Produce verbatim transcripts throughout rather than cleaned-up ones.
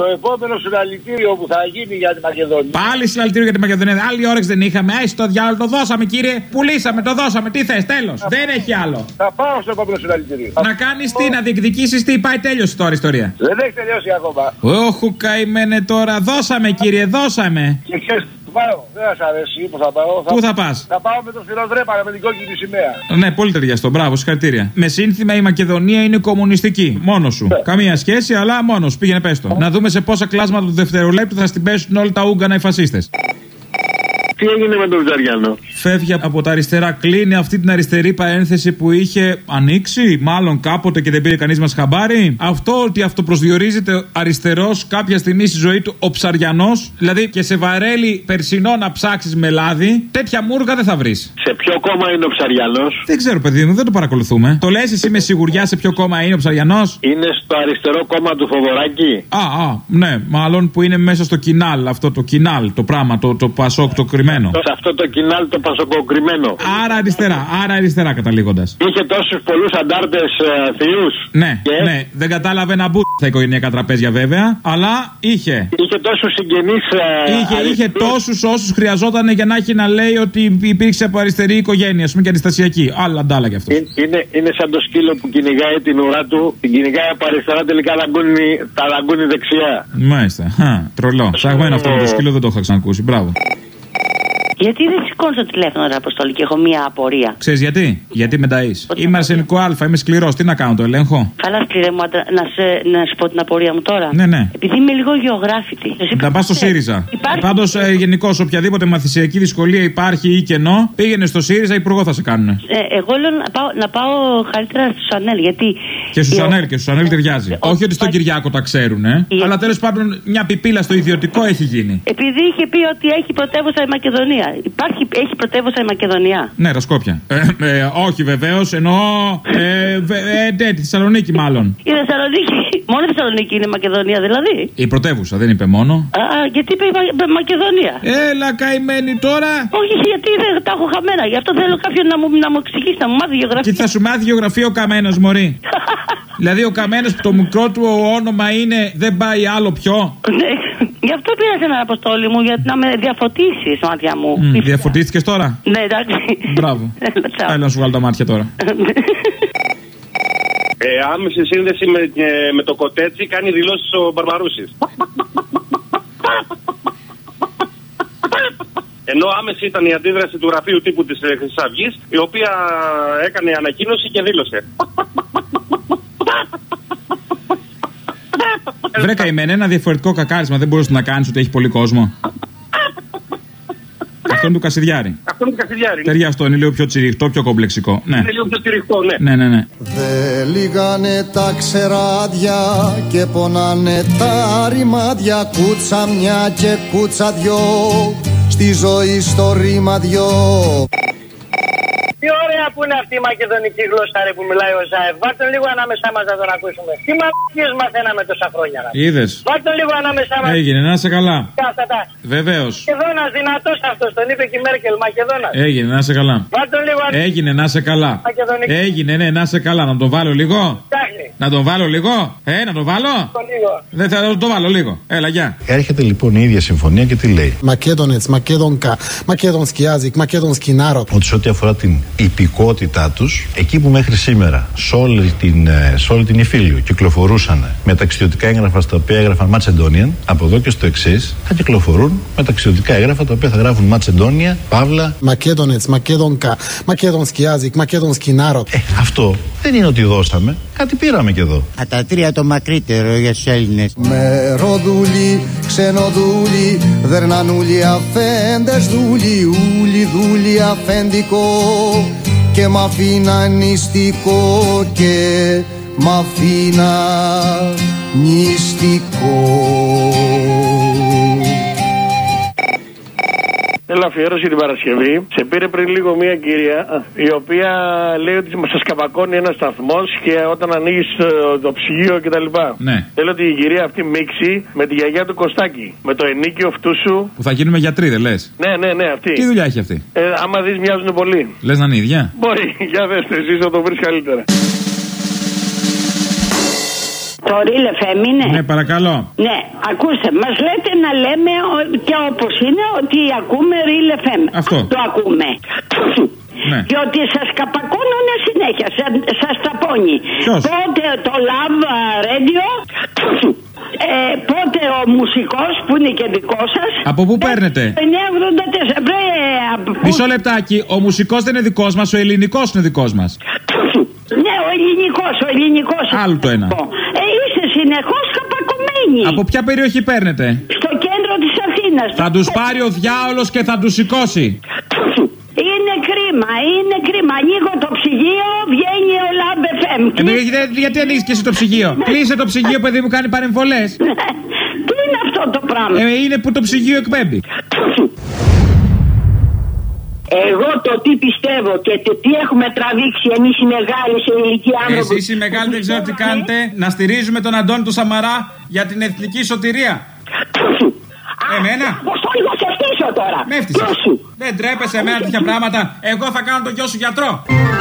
Στο επόμενο συλλαλητήριο που θα γίνει για τη Μακεδονία. Πάλι συλλαλητήριο για τη Μακεδονία. Άλλη όρεξη δεν είχαμε. Άι το διάλογο, το δώσαμε κύριε. Πουλήσαμε, το δώσαμε. Τι θες, τέλος. Δεν έχει άλλο. Θα πάω στο επόμενο συλλαλητήριο. Να κάνεις τι, να διεκδικήσεις τι, πάει τέλειωσε τώρα η ιστορία. Δεν έχει τελειώσει ακόμα. Όχου καημένε τώρα. Δώσαμε κύριε, δώσαμε. Και ξέρεις, πάω. Δεν θα σ' αρέσει που θα πάω. Πού θα πας? Θα πάω με το Σφυροδρέπανα, με την κόκκινη σημαία. Ναι, πολύ ταιριαστό. Μπράβο, συγχαρητήρια. Με σύνθημα η Μακεδονία είναι κομμουνιστική. Μόνο σου. Yeah. Καμία σχέση, αλλά μόνο σου. Πήγαινε πες το. Να δούμε σε πόσα κλάσματα του δευτερολέπτου θα στην πέσουν όλα τα Ούγκανα οι φασίστες. Τι έγινε με τον Ψαριανό? Φεύγει από τα αριστερά, κλείνει αυτή την αριστερή παρένθεση που είχε ανοίξει, μάλλον κάποτε και δεν πήρε κανείς μας χαμπάρι. Αυτό ότι αυτοπροσδιορίζεται αριστερός κάποια στιγμή στη ζωή του ο Ψαριανός, δηλαδή και σε βαρέλι περσινό να ψάξεις με λάδι, τέτοια μούργα δεν θα βρεις. Σε ποιο κόμμα είναι ο Ψαριανός? Δεν ξέρω, παιδί μου, δεν το παρακολουθούμε. Το λες εσύ με σιγουριά σε ποιο κόμμα είναι ο Ψαριανός? Είναι στο αριστερό κόμμα του Θοδωράκη. Α, α, ναι, μάλλον που είναι μέσα στο κοινάλ, αυτό το κοινάλ, το πράγμα, το, το πασόκ, το κρυμμένο. Σε αυτό το κοινάλ το πασοκοκρυμμένο. Άρα αριστερά, άρα αριστερά καταλήγοντας. Είχε τόσους πολλούς αντάρτες ε, θείους. Ναι, και... ναι, δεν κατάλαβε να μπου στα οικογενειακά τραπέζια βέβαια, αλλά είχε. Είχε τόσους συγγενείς. Ε, είχε, είχε τόσους όσους χρειαζόταν για να έχει να λέει ότι υπήρξε από αριστερή οικογένεια, α πούμε και αντιστασιακή. Άλλα αντάλλα κι αυτό. Είναι, είναι σαν το σκύλο που κυνηγάει την ουρά του, την κυνηγάει από αριστερά, τελικά τα λαγκούνει δεξιά. Μάλιστα. Χα, τρολό. Ψαγμένο αυτό με το σκύλο δεν το είχα ξανακούσει. Μπράβο. Γιατί δεν σηκώνω το τηλέφωνο, ρε Αποστόλη, και έχω μία απορία. Ξέρεις γιατί? Γιατί με ταΐς. Είμαι αρσενικό Α, είμαι σκληρός. Τι να κάνω, το ελέγχω? Καλά, σκληρέ μου, να, σε, να σου πω την απορία μου τώρα. Ναι, ναι. Επειδή είμαι λίγο γεωγράφητη. Να πας στο ΣΥΡΙΖΑ. Υπάρχει... Πάντως, ε, γενικώς, οποιαδήποτε μαθησιακή δυσκολία υπάρχει ή κενό, πήγαινε στο ΣΥΡΙΖΑ, υπουργό θα σε κάνουν. Ε, εγώ λέω να πάω, να πάω καλύτερα στο Σανέλ. Γιατί. Και στου Σανέλ, και στου Σανέλ ταιριάζει. Όχι ότι στον Κυριάκο τα ξέρουν, ε, η... αλλά τέλος πάντων μια πιπίλα στο ιδιωτικό έχει γίνει. Επειδή είχε πει ότι έχει πρωτεύουσα η Μακεδονία. Υπάρχει, έχει πρωτεύουσα η Μακεδονία. Ναι, τα Σκόπια. Ε, ε, όχι βεβαίως, εννοώ. Ε, ε, ναι, τη Θεσσαλονίκη μάλλον. Η Θεσσαλονίκη. Μόνο η Θεσσαλονίκη είναι Μακεδονία δηλαδή. Η πρωτεύουσα, δεν είπε μόνο. Α, γιατί είπε Μα, Μακεδονία. Έλα, καημένη τώρα. Όχι, γιατί δεν τα έχω χαμένα. Γι' αυτό θέλω κάποιον να μου, να μου εξηγήσει, να μου μάθει γεωγραφία. Και θα σου μάθει γεωγραφία ο Καμένος, μωρή. Δηλαδή ο Καμένος που το μικρό του όνομα είναι δεν πάει άλλο πιο. Ναι, γι' αυτό πήρα σε έναν Αποστόλη μου, για να με διαφωτίσει στα μάτια μου. Mm, διαφωτίστηκες τώρα? Ναι, εντάξει. Μπράβο. Έλα να σου βγάλω τα μάτια τώρα. Ε, άμεση σύνδεση με, με το Κοτέτσι κάνει δηλώσεις ο Μπαρμπαρούσης. Ενώ άμεση ήταν η αντίδραση του γραφείου τύπου της Χρυσής Αυγής, η οποία έκανε ανακοίνωση και δήλωσε. Βρε καημένε, ένα διαφορετικό κακάρισμα δεν μπορούσε να κάνεις ότι έχει πολύ κόσμο? Αυτό είναι του Κασιδιάρη. Αυτό είναι του Κασιδιάρη. Ταιριά αυτό, είναι λίγο πιο τσιριχτό, πιο κομπλεξικό. Ναι. Είναι λίγο πιο τσιριχτό, ναι. Ναι, ναι, ναι. Δε λίγανε τα ξεράδια και πονάνε τα ρημάδια. Κούτσα μια και κούτσα δυο, στη ζωή στο ρήμα δυο. Τι ωραία που είναι αυτή η μακεδονική γλώσσα ρε, που μιλάει ο Ζάεφ. Βάλτε τον λίγο ανάμεσά μας να τον ακούσουμε. Τι μαλακίες μαθαίναμε τόσα χρόνια. Είδες. Βάλτε τον λίγο ανάμεσά μας. Έγινε, να είσαι καλά. Κάθατα. Βεβαίως. Μακεδόνας, δυνατός αυτός. Τον είπε και η Μέρκελ. Μακεδόνας. Έγινε, να είσαι καλά. Βάλτε τον λίγο ανάμεσά. Έγινε, να είσαι καλά. Μακεδονική. Έγινε, ναι, να είσαι καλά. Να τον βάλω λίγο. Φτάχνει. Να τον βάλω λίγο. Ε, να τον βάλω. Το λίγο. Δεν θα το βάλω λίγο. Έλα, γεια. Έρχεται λοιπόν η ίδια συμφωνία και τι λέει? Μακέδονετς, Μακέδονκα, Μακέδονσκι άζικ, Μακέδονσκι νάροτ. Ότι σε ό,τι αφορά την υπηκότητά τους, εκεί που μέχρι σήμερα σε όλη την, σε όλη την Ιφίλιο κυκλοφορούσαν με ταξιδιωτικά έγγραφα στα οποία έγραφαν Macedonian, από εδώ και στο εξής θα κυκλοφορούν με ταξιδιωτικά έγγραφα τα οποία θα γράφουν Macedonia, Παύλα. Μακέδονετς, Μακέδονκα, Μακέδονσκι άζικ, Μακέδονσκι νάροτ. Ε, αυτό δεν είναι ότι δώσαμε, κάτι πήραμε και εδώ. Α, τα τρία το μακρύτερο για τους Έλληνες. Μεροδούλοι, ξενοδούλοι, δερνανούλοι, αφέντες δούλοι, ούλοι δούλοι, αφέντικο. Και μ' αφήνα νηστικό και μ' αφήνα νηστικό. Θέλω αφιέρωση την Παρασκευή. Σε πήρε πριν λίγο μια κυρία η οποία λέει ότι σας καπακώνει ένα σταθμός και όταν ανοίγεις το, το ψυγείο κτλ. Ναι. Θέλω ότι η κυρία αυτή μίξει με τη γιαγιά του Κωστάκη. Με το ενίκιο αυτού σου. Που θα γίνουμε γιατροί, δεν λες? Ναι, ναι, ναι, αυτή. Τι δουλειά έχει αυτή? Ε, άμα δεις, μοιάζουν πολύ. Λες να είναι ίδια? Μπορεί, για δέστε, εσείς θα το βρεις καλύτερα. Το Real εφ εμ είναι. Ναι, παρακαλώ. Ναι, ακούστε, μας λέτε να λέμε και όπως είναι ότι ακούμε Real εφ εμ. Αυτό. Το ακούμε. Ναι. Και ότι σας καπακώνουνε συνέχεια, σας, σας ταπώνει. Ποιος? Πότε το Love Radio, ε, πότε ο μουσικός που είναι και δικό σας. Από πού παίρνετε? εννιά ογδόντα τέσσερα. Βρε, μισό λεπτάκι, ο μουσικός δεν είναι δικός μας, ο ελληνικός είναι δικός μας. Ναι, ο ελληνικός, ο ελληνικός. Άλλο το ένα. Ε, είστε συνεχώς καπακωμένοι. Από ποια περιοχή παίρνετε? Στο κέντρο της Αθήνας. Θα τους πάρει ο διάολος και θα τους σηκώσει. Είναι κρίμα, είναι κρίμα. Ανοίγω το ψυγείο, βγαίνει ο Love εφ εμ. Ε, γιατί ανοίγεις και εσύ το ψυγείο? Κλείσε το ψυγείο, παιδί μου, κάνει παρεμβολές. Τι είναι αυτό το πράγμα? Ε, είναι που το ψυγείο εκπέμπει. Εγώ το τι πιστεύω και το τι έχουμε τραβήξει εμείς οι μεγάλοι σε ηλικία άνθρωποι. Εσείς οι μεγάλοι δεν ξέρω τι κάνετε. Να στηρίζουμε τον Αντώνη του Σαμαρά για την εθνική σωτηρία. Εμένα. Πώς το λίγο σε φτύσω τώρα. Με έφτυσες. Δεν τρέπεσαι εμένα τέτοια πράγματα. Εγώ θα κάνω τον γιο σου γιατρό.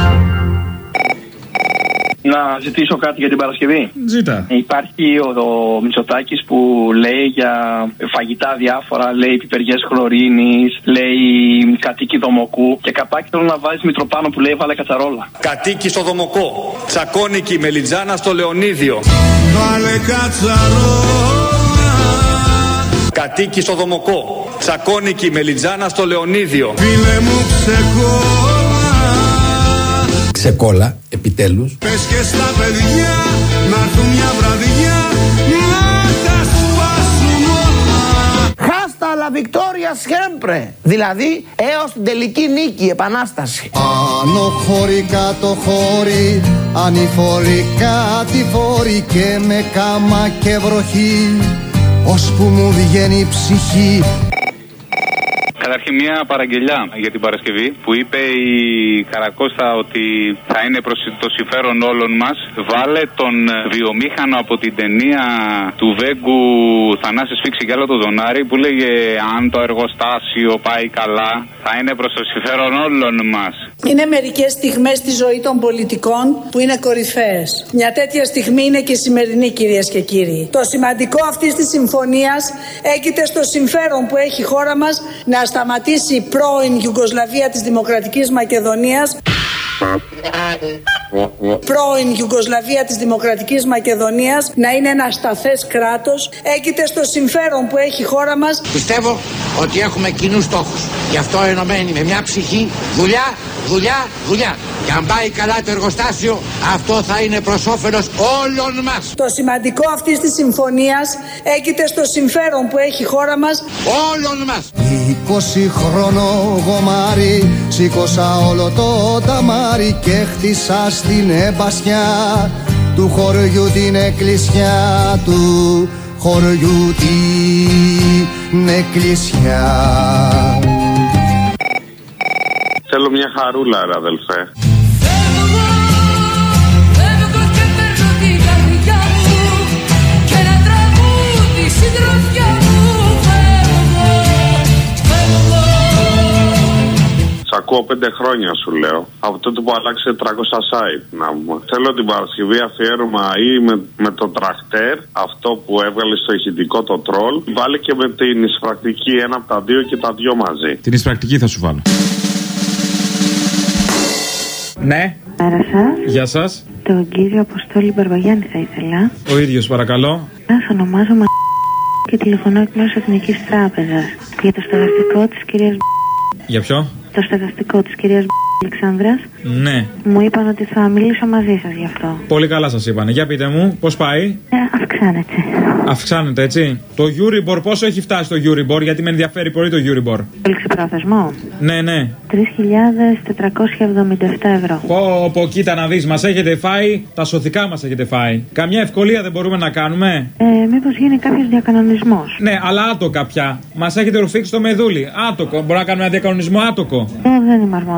Να ζητήσω κάτι για την Παρασκευή. Ζήτα. Υπάρχει ο, ο Μητσοτάκης που λέει για φαγητά διάφορα, λέει πιπεριές χλωρίνης, λέει κατοίκι δομοκού και καπάκι θέλω να βάζει Μητροπάνο που λέει βάλε κατσαρόλα. Κατοίκι στο δομοκό, τσακώνικη μελιτζάνα στο Λεωνίδιο. Βάλε κατσαρόλα. Κατοίκι στο δομοκό, τσακώνικη μελιτζάνα στο Λεωνίδιο. Φίλε μου ξεκόλα. Ξεκόλα, επιτέλους. Πες και στα παιδιά να έρθουν μια βραδιά να τα σπάσουν όλα. Χάστα la victoria siempre. Δηλαδή έως την τελική νίκη, επανάσταση. Άνω χώρι, κάτω χώρι, ανηφορεί κάτι φόρει και με κάμα και βροχή, ώσπου μου βγαίνει η ψυχή. Καταρχήν μια παραγγελιά για την Παρασκευή που είπε η Καρακώστα ότι θα είναι προς το συμφέρον όλων μας. Βάλε τον βιομήχανο από την ταινία του Βέγκου Θανάση Σφίξη και άλλο το Δονάρι που λέγε αν το εργοστάσιο πάει καλά θα είναι προς το συμφέρον όλων μας. Είναι μερικές στιγμές στη ζωή των πολιτικών που είναι κορυφαίες. Μια τέτοια στιγμή είναι και η σημερινή, κυρίες και κύριοι. Το σημαντικό αυτής της συμφωνίας έγκυται στο συμφέρον που έχει η χώρα μας να σταματήσει η πρώην Ιουγκοσλαβία της Δημοκρατικής Μακεδονίας πρώην Ιουγκοσλαβία της Δημοκρατικής Μακεδονίας να είναι ένα σταθές κράτος. Έγκυται στο συμφέρον που έχει η χώρα μας. Πιστεύω ότι έχουμε κοινούς στόχους. Γι' αυτό ενωμένοι με μια ψυχή, δουλειά, δουλειά, δουλειά. Και αν πάει καλά το εργοστάσιο, αυτό θα είναι προς όφελος όλων μας. Το σημαντικό αυτής της συμφωνίας έγκυται στο συμφέρον που έχει η χώρα μας. Όλων μας. Είκοσι χρόνο γομάρι, σήκωσα όλο το ταμάρι και χτίσα στην εμπασιά του χωριού την εκκλησιά, του χωριού την εκκλησιά. Θέλω μια χαρούλα, ρε αδελφέ. Σ' ακούω πέντε χρόνια σου λέω. Από τότε που άλλαξε τριακόσια site να πούμε. Θέλω την Παρασκευή αφιέρωμα ή με, με το τρακτέρ, αυτό που έβγαλε στο ηχητικό το τρόλ. Βάλε και με την εισπρακτική, ένα από τα δύο και τα δυο μαζί. Την εισπρακτική θα σου βάλω. Ναι. Πέρασα. Γεια σας. Τον κύριο Αποστόλη Μπαρμπαγιάννη θα ήθελα. Ο ίδιος παρακαλώ. Σας ονομάζομαι και τηλεφωνώ εκ μέρους Εθνικής Τράπεζας για το στεγαστικό της κυρίας. Για ποιο? Το στεγαστικό της κυρίας Αλεξάνδρας. Ναι. Μου είπαν ότι θα μιλήσω μαζί σας γι' αυτό. Πολύ καλά σας είπανε. Για πείτε μου, πώς πάει? Ε, αυξάνεται. Αυξάνεται, έτσι. Το Euribor πόσο έχει φτάσει το Euribor, γιατί με ενδιαφέρει πολύ το Euribor. Έλεξε πρόθεσμο. Ναι, ναι. τρεις χιλιάδες τετρακόσια εβδομήντα επτά ευρώ. Πω, πω, κοίτα να δεις, μας έχετε φάει, τα σωθικά μας έχετε φάει. Καμιά ευκολία δεν μπορούμε να κάνουμε? Ε, μήπως γίνει κάποιος διακανονισμός? Ναι, αλλά άτοκα πια. Μας έχετε ρουφήξει το μεδούλι. Άτοκο. Μπορούμε να κάνουμε ένα διακανονισμό άτοκο? Ε, δεν είμαι αρμόδια εγώ να το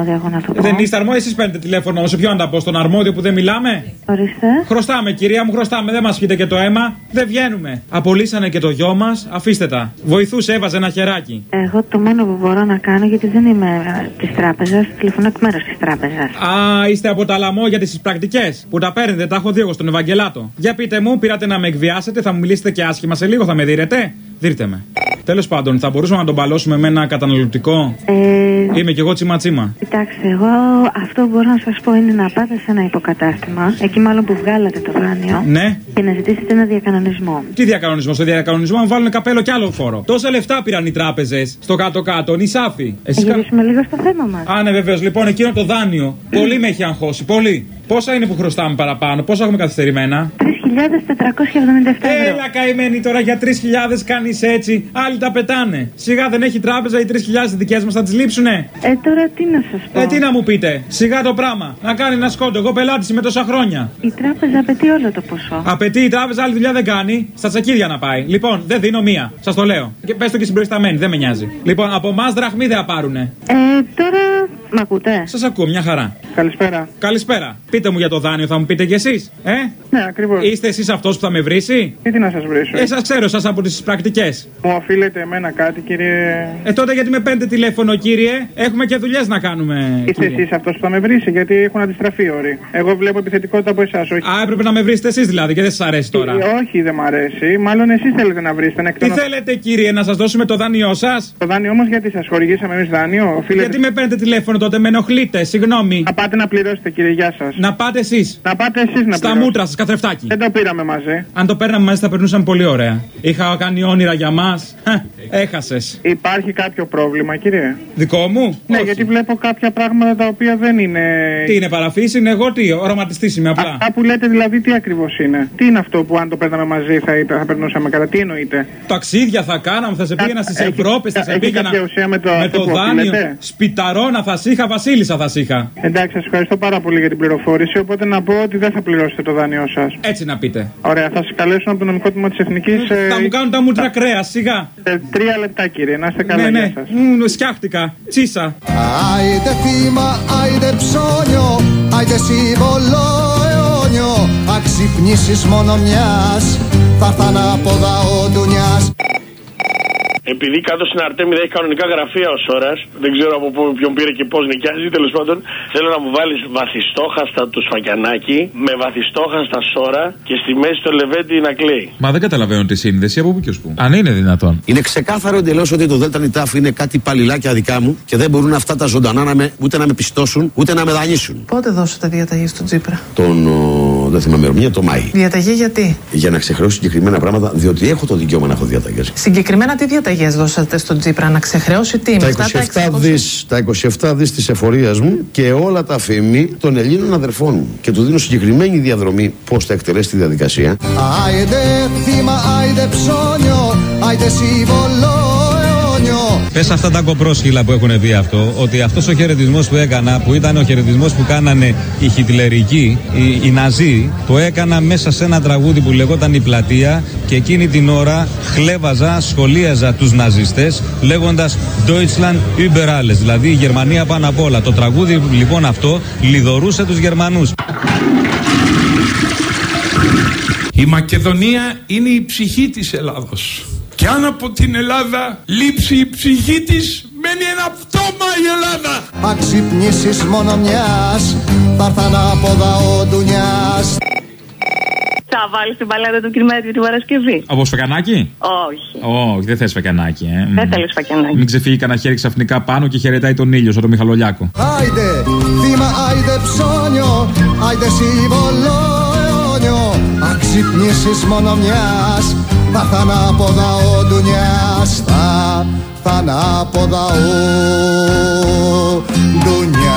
πω. Δεν είστε αρμόδιο, εσείς παίρνετε τηλέφωνο. Σε ποιον να τα πω, στον αρμόδιο που δεν μιλάμε. Ορίστε. Χρωστάμε, κυρία μου, χρωστάμε. Δεν μας πιείτε και το αίμα. Δεν βγαίνουμε. Απολύσανε και το γιο μας. Αφήστε τα. Βοηθούσε, έβαζε ένα χεράκι. Εγώ το μόνο που μπορώ να κάνω, γιατί δεν είμαι τη τράπεζα, τηλεφωνώ εκ μέρους τη τράπεζα. Α, είστε από τα λαμόγια τις πρακτικές που τα παίρνετε. Τα έχω δει εγώ στον Ευαγγελάτο. Για πείτε μου, πήρατε να με εκβιάσετε, θα μου μιλήσετε και άσχημα σε λίγο, θα με δείρετε. Δείτε με. Τέλος πάντων, θα μπορούσαμε να τον παλώσουμε με ένα καταναλωτικό. Ε... Είμαι κι εγώ τσίμα τσίμα. Κοιτάξτε, εγώ αυτό που μπορώ να σας πω είναι να πάτε σε ένα υποκατάστημα, εκεί μάλλον που βγάλατε το δάνειο. Ναι. Και να ζητήσετε ένα διακανονισμό. Τι διακανονισμό? Στο διακανονισμό αν βάλουν καπέλο κι άλλο φόρο. Τόσα λεφτά πήραν οι τράπεζες στο κάτω-κάτω, νησάφι. Εσείς κα... γυρίσουμε λίγο στο θέμα μας. Α, ναι, βεβαίως. Λοιπόν, εκείνο το δάνειο πολύ με έχει αγχώσει. Πολύ. Πόσα είναι που χρωστάμε παραπάνω, πόσα έχουμε καθυστερημένα? τρεις χιλιάδες τετρακόσια εβδομήντα επτά ευρώ. Έλα καημένη τώρα για τρεις χιλιάδες κάνεις έτσι. Άλλοι τα πετάνε. Σιγά δεν έχει τράπεζα, οι τρεις χιλιάδες δικές μας θα τις λείψουνε. Ε, τώρα τι να σας πω. Ε, τι να μου πείτε. Σιγά το πράγμα. Να κάνει ένα σκόντο. Εγώ πελάτης είμαι τόσα χρόνια. Η τράπεζα απαιτεί όλο το ποσό. Απαιτεί η τράπεζα, άλλη δουλειά δεν κάνει. Στα τσακίδια να πάει. Λοιπόν, δεν δίνω μία. Σας το λέω. Και πες το και συμπροϊσταμένη, δεν με νοιάζει. Λοιπόν, από εμάς δραχμή δεν θα πάρουνε. Ε, τώρα. Μ' ακούτε? Σας ακούω, μια χαρά. Καλησπέρα. Καλησπέρα. Πείτε μου για το δάνειο, θα μου πείτε κι εσείς. Ε? Ναι, ακριβώς. Είστε εσείς αυτός που θα με βρίσει? Τι να σας βρίσω. Ε, σας ξέρω, σας από τις πρακτικές. Μου οφείλετε εμένα κάτι, κύριε. Ε, τότε γιατί με παίρνετε τηλέφωνο, κύριε. Έχουμε και δουλειές να κάνουμε. Είστε εσείς αυτός που θα με βρίσει, γιατί έχουν αντιστραφεί όροι. Εγώ βλέπω επιθετικότητα από εσάς, όχι. Α, έπρεπε να με βρίσετε εσείς δηλαδή και δεν σας αρέσει τώρα. Ε, όχι, δεν μ' αρέσει. Μάλλον εσείς θέλετε να βρίσετε. Να Τι θέλετε, κύριε, να σας δώσουμε το δάνειό σας? Το δάνειό όμως γιατί σας χορηγήσαμε εμείς δάνειο, οφείλετε. Γιατί με παίρνετε τηλέφωνο τότε, με ενοχλείτε, συγγνώμη. Να πάτε να πληρώσετε, κύριε, γεια σας. Να πάτε εσείς. Να πάτε εσείς να Στα πληρώσετε. μούτρα σας, καθρεφτάκι. Δεν το πήραμε μαζί. Αν το παίρναμε μαζί θα περνούσαν πολύ ωραία. Είχα κάνει όνειρα για μας. Έχασες. Υπάρχει κάποιο πρόβλημα, κύριε? Δικό μου? Ναι, όχι. γιατί βλέπω κάποια πράγματα τα οποία δεν είναι. Τι είναι, παραφύση, είναι εγώ τι, οραματιστής είμαι απλά. Αυτά που λέτε δηλαδή τι ακριβώς είναι? Τι είναι αυτό που αν το παίρναμε μαζί θα, ήταν, θα περνούσαμε καλά? Τι εννοείτε? Ταξίδια θα κάναμε, θα σε πήγαινα στις έχει, Ευρώπες, θα σε πήγαινα με το, με το δάνειο. Σπιταρώνα θα σ' είχα, βασίλισσα θα σ' είχα. Εντάξει, σας ευχαριστώ πάρα πολύ για την πληροφόρηση. Οπότε να πω ότι δεν θα πληρώσετε το δάνειό σας. Έτσι να πείτε. Ωραία, θα σας καλέσουν από το νομικό τμήμα της Εθνικής. Ε, θα ε, μου κάνουν τα μούτρα κρέα, σιγά. Ε, τρία λεπτά, κύριε, να είστε καλά. Ναι, ναι. Σας. Μ, σκιάχτηκα. Τσίσα. Άιντε θύμα, άιντε ψώνιο, άιντε σύμβολο αιώνιο. Αξυπνήσεις μόνο μιας, θα έρθ' ανάποδα ο ντουνιάς. Επειδή κάτω στην Αρτέμιδα έχει κανονικά γραφεία ως ώρας, δεν ξέρω από πού, ποιον πήρε και πώς νοικιάζει, τέλος πάντων, θέλω να μου βάλεις βαθιστόχαστα του σφακιανάκι με βαθιστόχαστα σόρα και στη μέση το λεβέντι να κλαίει. Μα δεν καταλαβαίνω τη σύνδεση από πού και ως πού. Αν είναι δυνατόν. Είναι ξεκάθαρο εντελώς ότι το ΔΝΤ είναι κάτι παλιλάκια δικά μου και δεν μπορούν αυτά τα ζωντανά να με, ούτε να με πιστώσουν ούτε να με δανείσουν. Πότε δώσατε διαταγή στον Τσίπρα? Τον. Ο, δεν θυμάμαι ημερομηνία, το Μάη. Διαταγή γιατί? Για να ξεχρεώσω συγκεκριμένα πράγματα, διότι έχω το δικαίωμα να έχω διαταγές. Συγκεκριμένα τι διαταγές δώσατε στον Τσίπρα, να ξεχρεώσει τι? Τα είκοσι επτά δις, τα είκοσι επτά δις της εφορίας μου και όλα τα φήμη των Ελλήνων αδερφών μου. Και του δίνω συγκεκριμένη διαδρομή πώς θα εκτελέσει τη διαδικασία. Άιντε θύμα, άιντε ψώνιο, άιντε σύμβολο αιώνιο. Πες αυτά τα κοπρόσχυλα που έχουν δει αυτό, ότι αυτός ο χαιρετισμός που έκανα, που ήταν ο χαιρετισμός που κάνανε οι χιτλερικοί, οι, οι Ναζί, το έκανα μέσα σε ένα τραγούδι που λεγόταν Η Πλατεία και εκείνη την ώρα χλέβαζα, σχολίαζα τους ναζιστές λέγοντας Deutschland über alles, δηλαδή η Γερμανία πάνω απ' όλα. Το τραγούδι λοιπόν αυτό λιδωρούσε τους Γερμανούς. Η Μακεδονία είναι η ψυχή της Ελλάδος. Και αν από την Ελλάδα λείψει η ψυχή της, μένει ένα πτώμα η Ελλάδα. Αξυπνήσεις μόνο μιας, θα έρθ' ανάποδα ο ντουνιάς. Θα βάλεις την παλέτα του Κυρμέτρη την Παρασκευή? Από σφακιανάκι? Όχι. Όχι, δεν θες σφακιανάκι, ε. Δεν θέλω σφακιανάκι. Μην ξεφύγει κανένα χέρι ξαφνικά πάνω και χαιρετάει τον ήλιο σαν τον Μιχαλολιάκο. Άιντε θύμα, άιντε ψώνιο, άιντε σύμβολο αιώνιο. Αξυπνήσεις μόνο μιας, θα έρθ' ανάποδα ο ντουνιάς. Θα έρθ' ανάποδα ο ντουνιάς.